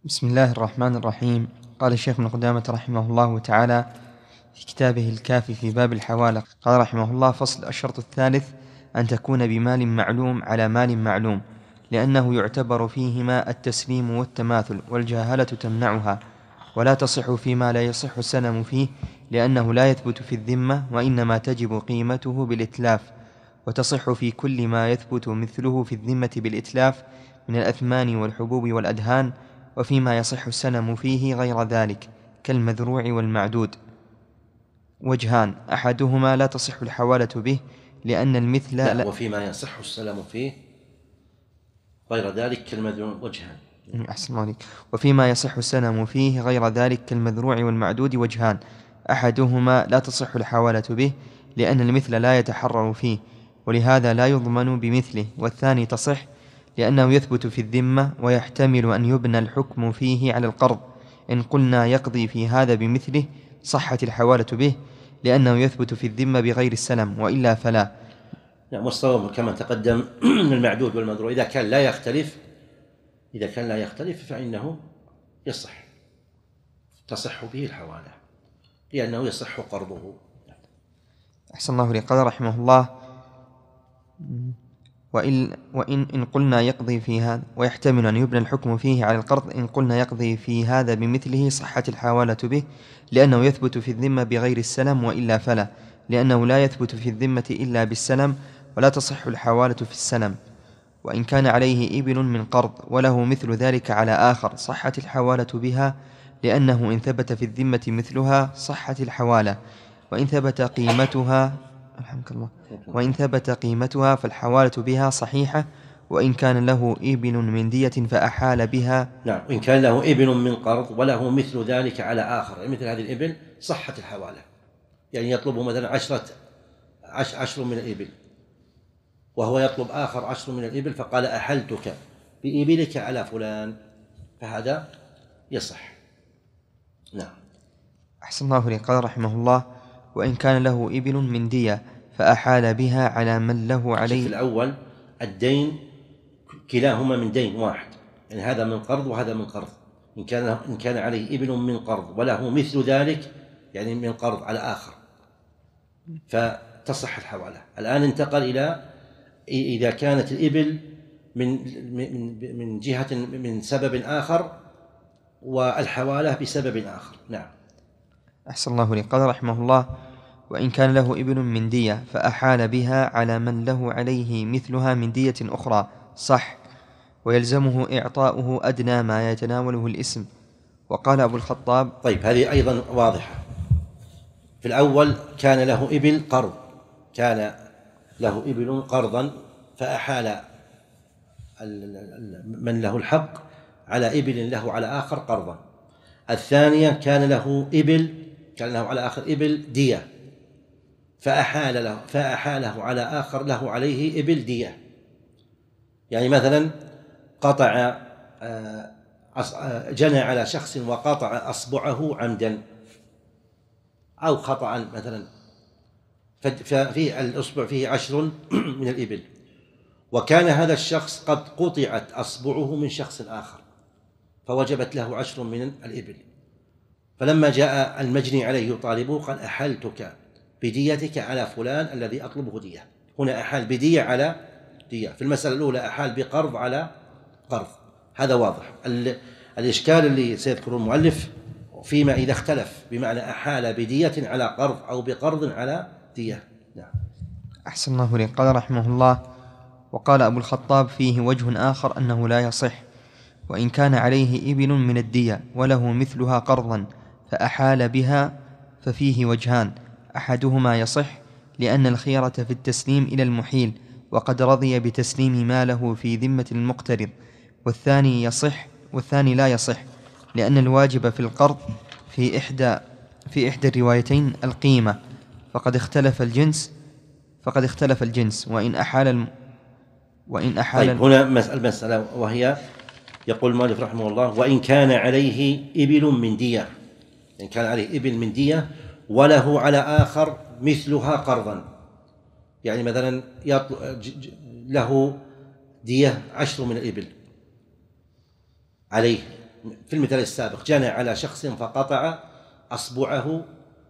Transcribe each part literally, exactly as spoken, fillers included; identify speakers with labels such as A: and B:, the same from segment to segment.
A: بسم الله الرحمن الرحيم. قال الشيخ ابن قدامة رحمه الله تعالى في كتابه الكافي في باب الحوالة، قال رحمه الله: فصل: الشرط الثالث أن تكون بمال معلوم على مال معلوم، لأنه يعتبر فيهما التسليم والتماثل، والجاهلة تمنعها، ولا تصح فيما لا يصح السلم فيه، لأنه لا يثبت في الذمة، وإنما تجب قيمته بالإتلاف، وتصح في كل ما يثبت مثله في الذمة بالإتلاف من الأثمان والحبوب والأدهان، وفيما يصح السلم فيه غير ذلك كالمذروع والمعدود وجهان: أحدهما لا تصح الحوالة به لأن المثل
B: لا, لا وفيما يصح السلم فيه غير ذلك كالمذروع وجهان.
A: أحسن عليك. وفيما يصح السلم فيه غير ذلك كالمذروع والمعدود وجهان: أحدهما لا تصح الحوالة به لأن المثل لا يتحرر فيه ولهذا لا يضمن بمثله، والثاني تصح لأنه يثبت في الذمة ويحتمل أن يبنى الحكم فيه على القرض. إن قلنا يقضي في هذا بمثله صحت الحوالة به لأنه يثبت في الذمة بغير السلم، وإلا فلا.
B: نعم، والصواب كما تقدم المعدود والمذروع إذا كان لا يختلف إذا كان لا يختلف فإنه يصح تصح به الحوالة لأنه يصح قرضه.
A: أحسن الله إليك. قال رحمه الله: وإن, وإن إن قلنا يقضي في هذا ويحتمل أن يبنى الحكم فيه على القرض، إن قلنا يقضي في هذا بمثله صحت الحوالة به لأنه يثبت في الذمة بغير السلم، وإلا فلا، لأنه لا يثبت في الذمة إلا بالسلم، ولا تصح الحوالة في السلم. وإن كان عليه إبل من قرض وله مثل ذلك على آخر صحت الحوالة بها، لأنه إن ثبت في الذمة مثلها صحت الحوالة، وإن ثبت قيمتها الحمد الله وإن ثبت قيمتها فالحوالة بها صحيحة، وإن كان له إبل من دية فأحال بها.
B: نعم، وإن كان له إبل من قرض وله مثل ذلك على آخر، يعني مثل هذه الإبل صحت الحوالة، يعني يطلب مثلا عشرة عش عشر من الإبل وهو يطلب آخر عشر من الإبل، فقال أحلتك بإبلك على فلان، فهذا يصح. نعم.
A: أحسن الله إليك. قال رحمه الله: وإن كان له إبل من دية فأحال بها على من له عليه.
B: في الأول الدين كلاهما من دين واحد، يعني هذا من قرض وهذا من قرض. إن كان إن كان عليه إبل من قرض وله مثل ذلك، يعني من قرض على آخر، فتصح الحوالة. الآن انتقل إلى إذا كانت الإبل من من من جهة من سبب آخر والحوالة بسبب آخر. نعم.
A: أحسن الله إليك. قال رحمه الله: وإن كان له إبل من دية فأحال بها على من له عليه مثلها من دية أخرى صح، ويلزمه إعطاؤه أدنى ما يتناوله الاسم. وقال أبو الخطاب:
B: طيب، هذه أيضا واضحة. في الأول كان له إبل قرض، كان له إبل قرضا فأحال من له الحق على إبل له على آخر قرضا. الثانية كان له إبل كان له على آخر إبل دية، فأحال له فأحاله على آخر له عليه إبل دية. يعني مثلا قطع جنى على شخص وقطع أصبعه عمدا أو خطأ مثلا، ففي الأصبع فيه عشر من الإبل، وكان هذا الشخص قد قطعت أصبعه من شخص آخر فوجبت له عشر من الإبل، فلما جاء المجني عليه يطالبه قال: أحلتك بديتك على فلان الذي أطلبه دية. هنا أحال بدية على دية، في المسألة الأولى أحال بقرض على قرض. هذا واضح. الإشكال اللي سيذكره المؤلف فيما إذا اختلف، بمعنى أحال بدية على قرض أو بقرض على دية. نعم.
A: أحسن الله إليك. قال رحمه الله: وقال أبو الخطاب: فيه وجه آخر أنه لا يصح. وإن كان عليه إبل من الدية وله مثلها قرضا فأحال بها ففيه وجهان: أحدهما يصح لأن الخيرة في التسليم إلى المحيل وقد رضي بتسليم ما له في ذمة المقترض، والثاني يصح والثاني لا يصح لأن الواجب في القرض في إحدى في إحدى الروايتين القيمة، فقد اختلف الجنس فقد اختلف الجنس وإن أحال الم وإن أحال
B: طيب، هنا المسألة وهي يقول المؤلف رحمه الله: وإن كان عليه إبل من دية، إن كان عليه إبل من دية وله على آخر مثلها قرضا، يعني مثلا له دية عشر من الإبل عليه في المثال السابق جنى على شخص فقطع أصبعه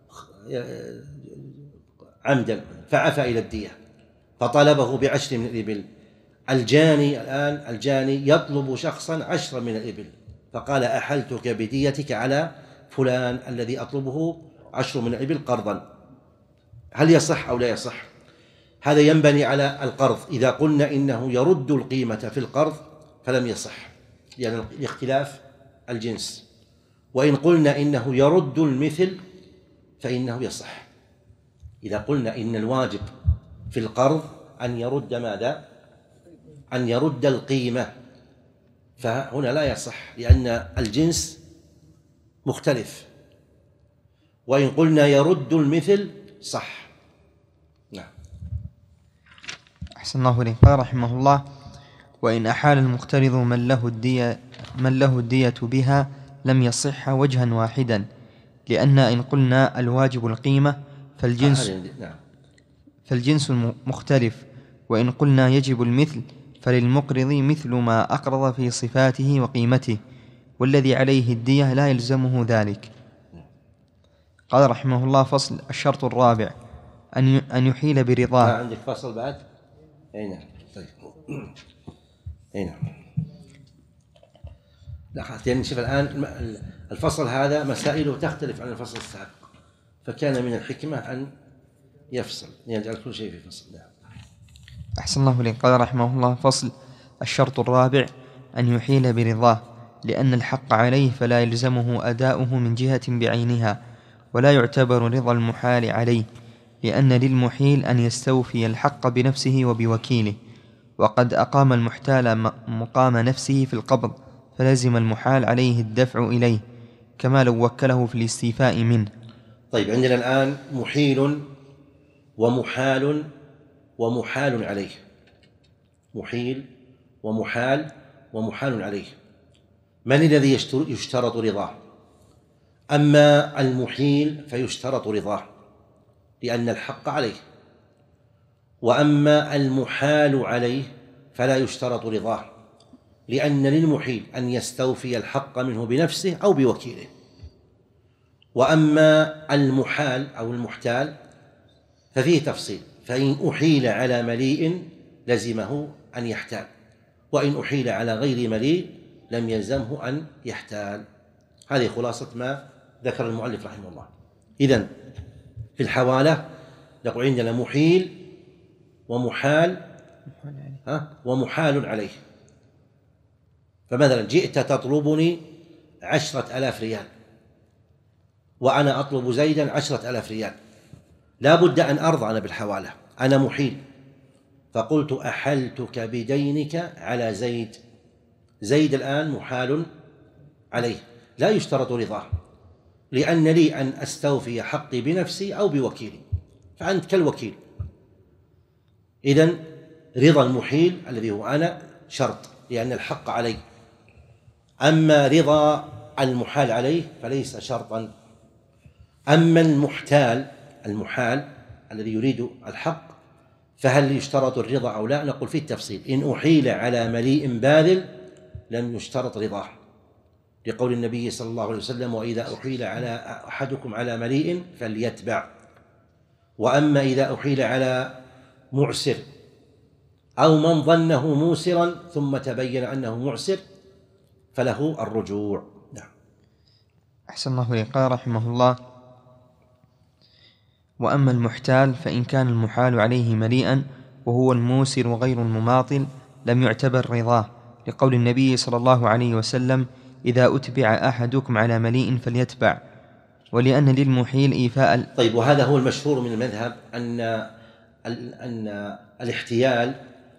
B: عمدا فعفى إلى الدية فطلبه بعشر من الإبل. الجاني الآن الجاني يطلب شخصا عشرا من الإبل فقال أحلتك بديتك على فلان الذي أطلبه عشر من الإبل قرضا. هل يصح أو لا يصح؟ هذا ينبني على القرض. إذا قلنا إنه يرد القيمة في القرض فلم يصح لأن الاختلاف الجنس، وإن قلنا إنه يرد المثل فإنه يصح. إذا قلنا إن الواجب في القرض أن يرد ماذا؟ أن يرد القيمة، فهنا لا يصح لأن الجنس مختلف. وإن قلنا يرد المثل صح. نعم.
A: أحسن الله إليك. قال رحمه الله: وإن أحال المقترض من له الدية من له الدية بها لم يصح وجها واحدا، لأن إن قلنا الواجب القيمة فالجنس فالجنس مختلف، وإن قلنا يجب المثل فللمقرض مثل ما أقرض في صفاته وقيمته، والذي عليه الدية لا يلزمه ذلك. قال رحمه الله: فصل. الشرط الرابع أن أن يحيل برضاه.
B: عندك فصل بعد؟ أي نعم. طيب. أي نعم. لا خلاص، يعني شوف الآن الفصل هذا مسائله تختلف عن الفصل السابق، فكان من الحكمة أن يفصل يجعل كل شيء في فصل. نعم.
A: أحسن الله إليك. قال رحمه الله: فصل. الشرط الرابع أن يحيل برضاه، لأن الحق عليه فلا يلزمه أداؤه من جهة بعينها، ولا يعتبر رضا المحال عليه، لأن للمحيل أن يستوفي الحق بنفسه وبوكيله، وقد أقام المحتال مقام نفسه في القبض، فلزم المحال عليه الدفع إليه كما لو وكله في الاستيفاء منه.
B: طيب، عندنا الآن محيل ومحال ومحال عليه. محيل ومحال ومحال عليه. من الذي يشترط رضاه؟ أما المحيل فيشترط رضاه لأن الحق عليه، وأما المحال عليه فلا يشترط رضاه لأن للمحيل أن يستوفي الحق منه بنفسه أو بوكيله. وأما المحال أو المحتال ففيه تفصيل، فإن أحيل على مليء لزمه أن يحتال، وإن أحيل على غير مليء لم يلزمه أن يحتال. هذه خلاصة ما ذكر المؤلف رحمه الله. إذن في الحوالة نقول عندنا محيل ومحال ها ومحال عليه. فمثلا جئت تطلبني عشرة آلاف ريال وأنا أطلب زيدا عشرة آلاف ريال، لا بد أن أرضى أنا بالحوالة، أنا محيل، فقلت أحلتك بدينك على زيد. زيد الآن محال عليه لا يشترط رضاه، لأن لي أن أستوفي حقي بنفسي أو بوكيلي، فأنت كالوكيل. إذن رضا المحيل الذي هو أنا شرط لأن الحق علي، أما رضا المحال عليه فليس شرطا. أما المحتال المحال الذي يريد الحق فهل يشترط الرضا أو لا؟ نقول في التفصيل. إن أحيل على مليء باذل لم يشترط رضاه، لقول النبي صلى الله عليه وسلم: وإذا أحيل على أحدكم على مليء فليتبع. وأما إذا أحيل على معسر أو من ظنه موسرا ثم تبين أنه معسر فله الرجوع. نعم.
A: أحسن الله إليك. قال رحمه الله: وأما المحتال فإن كان المحال عليه مليئا وهو الموسر وغير المماطل لم يعتبر رضاه، لقول النبي صلى الله عليه وسلم: إذا أتبع أحدكم على مليء فليتبع. ولأن للمحيل إيفاء.
B: طيب، وهذا هو المشهور من المذهب أن أن الاحتيال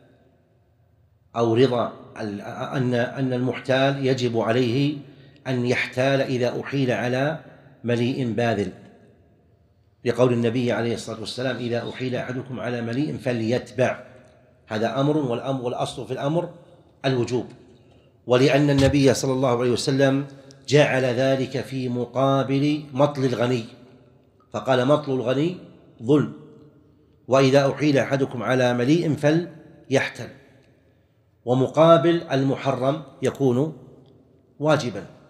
B: أو رضا أن أن المحتال يجب عليه أن يحتال إذا أحيل على مليء باذل، لقول النبي عليه الصلاة والسلام: إذا أحيل أحدكم على مليء فليتبع. هذا أمر، والأمر والأصل في الأمر الوجوب، ولأن النبي صلى الله عليه وسلم جعل ذلك في مقابل مطل الغني، فقال: مطل الغني ظلم، وإذا أحيل أحدكم على مليء فليحتل. ومقابل المحرم يكون واجبا،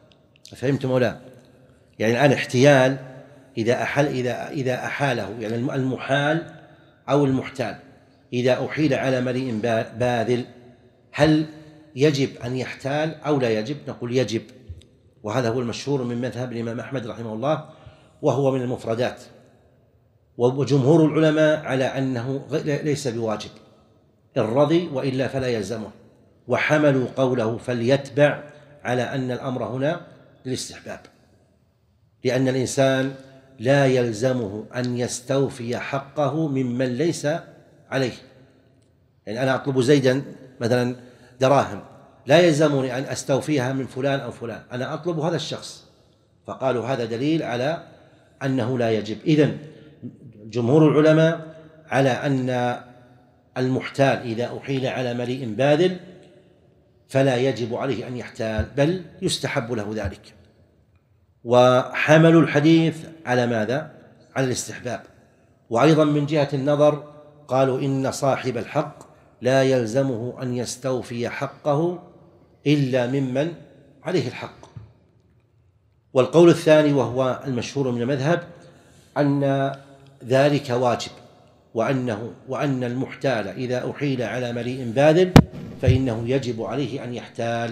B: فهمتم ولا؟ يعني الآن احتيال إذا أحل إذا إذا أحاله، يعني المحال أو المحتال إذا أحيل على مليء باذل، هل يجب أن يحتال أو لا يجب؟ نقول يجب، وهذا هو المشهور من مذهب الإمام أحمد رحمه الله، وهو من المفردات. وجمهور العلماء على أنه ليس بواجب إن رضي، وإلا فلا يلزمه، وحملوا قوله فليتبع على أن الأمر هنا للاستحباب، لأن الإنسان لا يلزمه أن يستوفي حقه ممن ليس عليه. يعني أنا أطلب زيدا مثلا دراهم، لا يلزمني أن أستوفيها من فلان أو فلان، أنا أطلب هذا الشخص، فقالوا هذا دليل على أنه لا يجب. إذن جمهور العلماء على أن المحتال إذا أحيل على مليء باذل فلا يجب عليه أن يحتال، بل يستحب له ذلك. وحملوا الحديث على ماذا؟ على الاستحباب. وأيضا من جهة النظر قالوا إن صاحب الحق لا يلزمه أن يستوفي حقه إلا ممن عليه الحق. والقول الثاني وهو المشهور من المذهب أن ذلك واجب، وأنه وأن المحتال إذا أحيل على مليء باذل فإنه يجب عليه أن يحتال،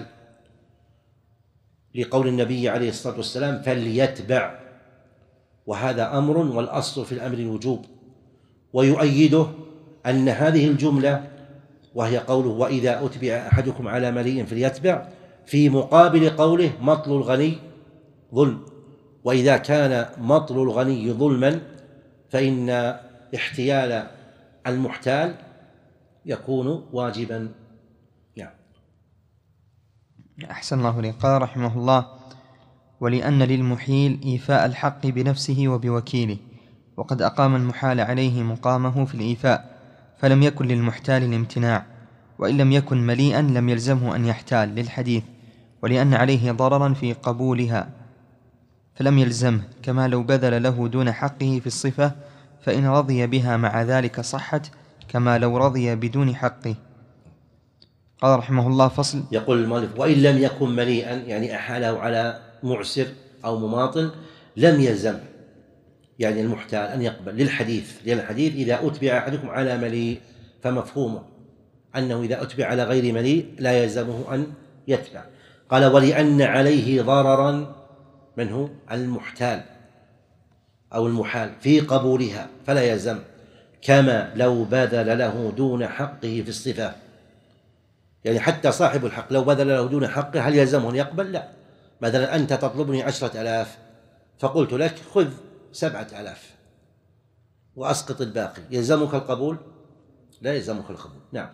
B: لقول النبي عليه الصلاة والسلام فليتبع، وهذا أمر والأصل في الأمر الوجوب. ويؤيده أن هذه الجملة وهي قوله وإذا أتبع أحدكم على مليء فليتبع في مقابل قوله مطل الغني ظلم، وإذا كان مطل الغني ظلما فإن احتيال المحتال يكون واجبا. يعني
A: أحسن الله إليك. قال رحمه الله ولأن للمحيل إيفاء الحق بنفسه وبوكيله، وقد أقام المحال عليه مقامه في الإيفاء، فلم يكن للمحتال الامتناع، وإن لم يكن مليئا لم يلزمه أن يحتال للحديث، ولأن عليه ضررا في قبولها فلم يلزمه، كما لو بذل له دون حقه في الصفة، فإن رضي بها مع ذلك صحت كما لو رضي بدون حقه. قال رحمه الله فصل.
B: يقول المؤلف وإن لم يكن مليئا، يعني أحاله على معسر أو مماطل، لم يلزم يعني المحتال أن يقبل للحديث، لأن الحديث إذا أتبع أحدكم على مليء فمفهومه أنه إذا أتبع على غير مليء لا يلزمه أن يتبع. قال ولأن عليه ضررا، من هو؟ المحتال أو المحال في قبولها فلا يلزم، كما لو بذل له دون حقه في الصفة. يعني حتى صاحب الحق لو بذل له دون حقه هل يلزمه أن يقبل؟ لا. مثلا أنت تطلبني عشرة آلاف فقلت لك خذ سبعة آلاف وأسقط الباقي، يلزمك القبول؟ لا يلزمك القبول. نعم.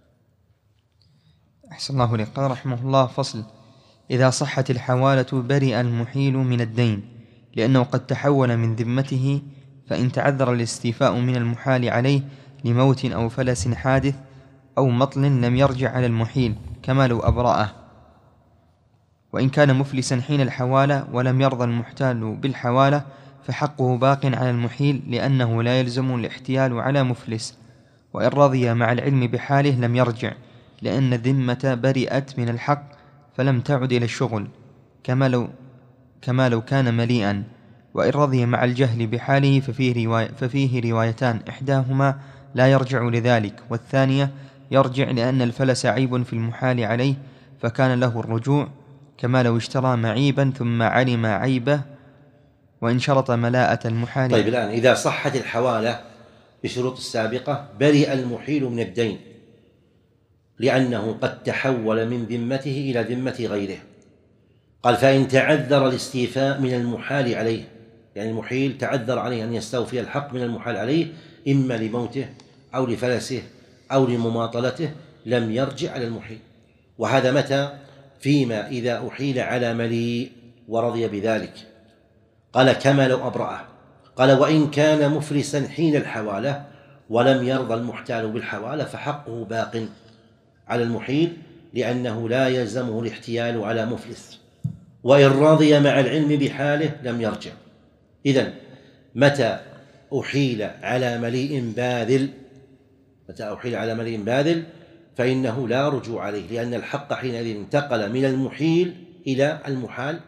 A: أحسن الله إليك. قال رحمه الله فصل. إذا صحت الحوالة برئ المحيل من الدين، لأنه قد تحول من ذمته، فإن تعذر الاستيفاء من المحال عليه لموت أو فلس حادث أو مطل لم يرجع على المحيل كما لو أبرأه. وإن كان مفلسا حين الحوالة ولم يرضى المحتال بالحوالة فحقه باق على المحيل، لأنه لا يلزم الاحتيال على مفلس، وإن رضي مع العلم بحاله لم يرجع، لأن الذمة برئت من الحق فلم تعد إلى الشغل كما لو, كما لو كان مليئا. وإن رضي مع الجهل بحاله ففيه, رواية ففيه روايتان، إحداهما لا يرجع لذلك، والثانية يرجع لأن الفلس عيب في المحال عليه فكان له الرجوع، كما لو اشترى معيبا ثم علم عيبه وإن شرط ملاءة المحال.
B: طيب الآن إذا صحت الحوالة بشروط السابقة برئ المحيل من الدين، لأنه قد تحول من ذمته إلى ذمة غيره. قال فإن تعذر الاستيفاء من المحال عليه، يعني المحيل تعذر عليه أن يستوفي الحق من المحال عليه إما لموته أو لفلسه أو لمماطلته، لم يرجع على المحيل. وهذا متى؟ فيما إذا أحيل على مليء ورضي بذلك. قال كما لو أبرأه. قال وإن كان مفلسا حين الحوالة ولم يرضى المحتال بالحوالة فحقه باق على المحيل، لأنه لا يلزمه الاحتيال على مفلس، وإن رضي مع العلم بحاله لم يرجع. إذن متى أحيل على مليء باذل متى أحيل على مليء باذل فإنه لا رجوع عليه، لأن الحق حينئذ انتقل من المحيل إلى المحال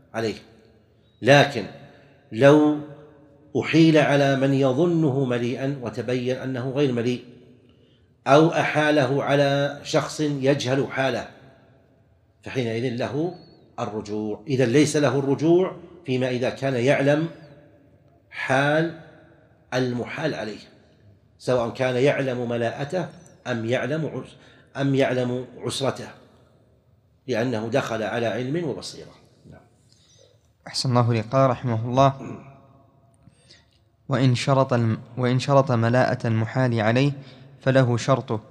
B: عليه. لكن لو أحيل على من يظنه مليئا وتبين أنه غير مليء، أو أحاله على شخص يجهل حاله، فحينئذ له الرجوع. إذا ليس له الرجوع فيما إذا كان يعلم حال المحال عليه، سواء كان يعلم ملاءته أم يعلم أم يعلم عسرته، لأنه دخل على علم وبصيرة. نعم.
A: أحسن الله إليك. قال رحمه الله: وإن شرط الم وإن شرط ملاءة المحال عليه فله شرطه.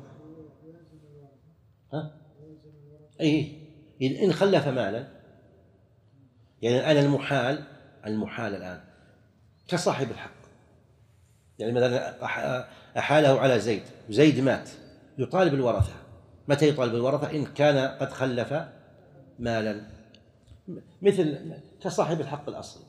B: ها؟ أي إن خلف مالا، يعني الآن المحال المحال الآن كصاحب الحق، يعني مثلا أحاله على زيد، زيد مات، يطالب الورثة. متى يطالب الورثة؟ إن كان قد خلف مالا، مثل كصاحب الحق الأصلي.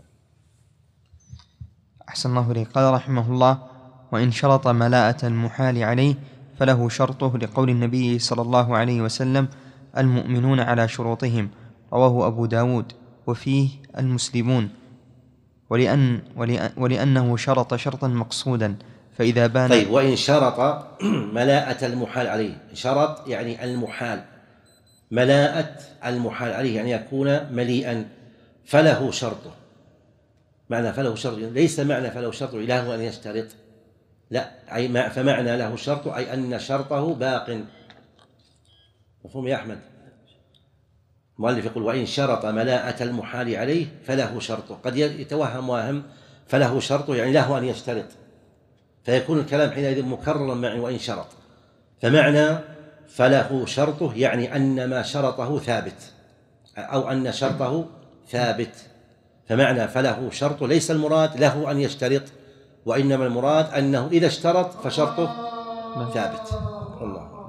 A: أحسن الله إليك. قال رحمه الله: وإن شرط ملاءة المحال عليه فله شرطه، لقول النبي صلى الله عليه وسلم: المؤمنون على شروطهم، رواه أبو داود، وفيه المسلمون، ولأن ولأنه شرط شرطا مقصودا فإذا بان.
B: طيب، وإن شرط ملاءة المحال عليه، شرط يعني المحال، ملاءة المحال عليه يعني يكون مليئا، فله شرطه. معنى فله شرط ليس معنى فله شرط له أن يشترط، لا، أي فمعنى له شرط أي أن شرطه باق. مفهوم يا أحمد؟ المؤلف يقول: وإن شرط ملاءة المحال عليه فله شرطه. قد يتوهم واهم، فله شرطه يعني له أن يشترط، فيكون الكلام حينئذ مكررا معي وإن شرط. فمعنى فله شرطه يعني أن ما شرطه ثابت، أو أن شرطه ثابت. فمعنى فله شرطه ليس المراد له أن يشترط، وإنما المراد أنه إذا اشترط فشرطه ثابت. الله